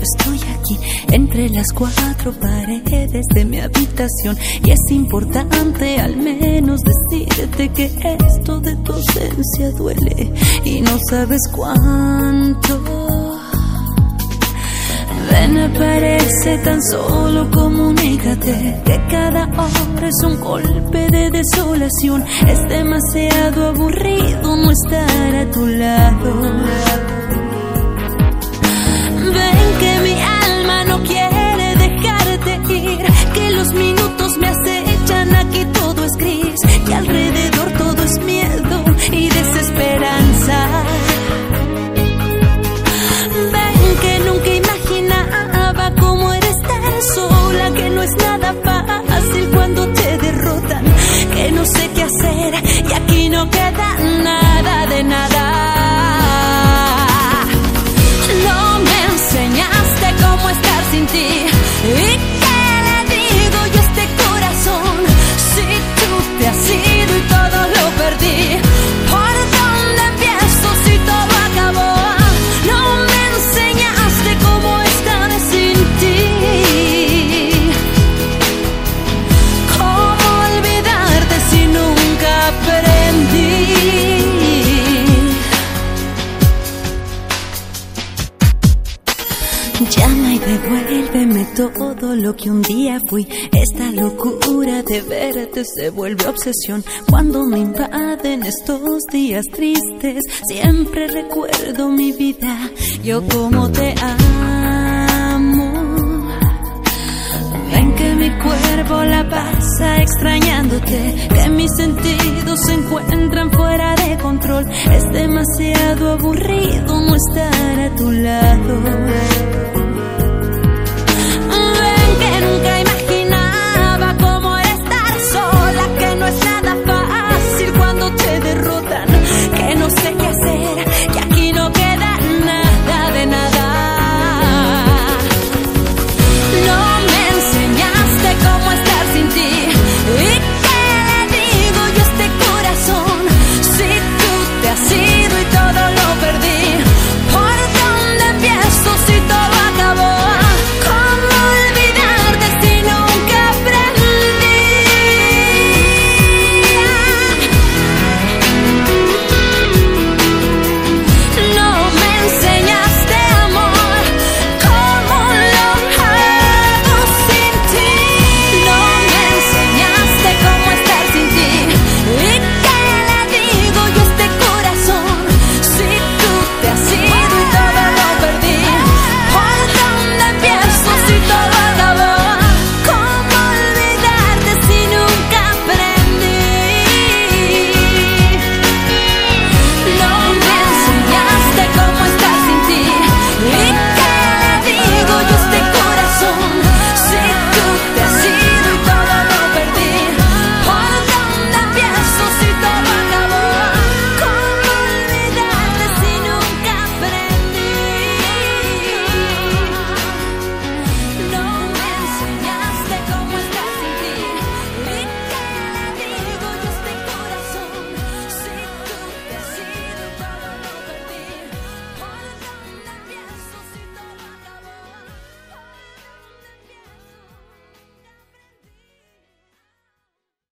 yo estoy aquí entre las cuatro paredes de mi habitación, y es importante al menos decirte que esto de tu ausencia duele y no sabes cuánto. Ven, aparece, tan solo comunícate que cada hora es un golpe de desolación. Es demasiado aburrido no estar a tu lado. Ven que mi alma no quiere dejarte ir, que los minutos me acechan, aquí todo es gris y alrededor todo es miedo y desesperanza. Ven que nunca imaginaba cómo era estar sola, que no es nada fácil cuando te derrotan, que no sé qué hacer y aquí no queda nada de nada. No me enseñaste cómo estar sin ti, ¿y qué le digo yo a este corazón? Si tú te has ido y todo lo perdí, ¿por dónde empiezo si todo acabó? No me enseñaste cómo estar sin ti, cómo olvidarte si nunca aprendí. Llama y devuélveme todo lo que un día fui. Esta locura de verte se vuelve obsesión. Cuando me invaden estos días tristes, siempre recuerdo mi vida, yo como te amo. Ven que mi cuerpo la pasa extrañándote, que mis sentidos se encuentran fuera de control. Es demasiado aburrido no estar a tu lado.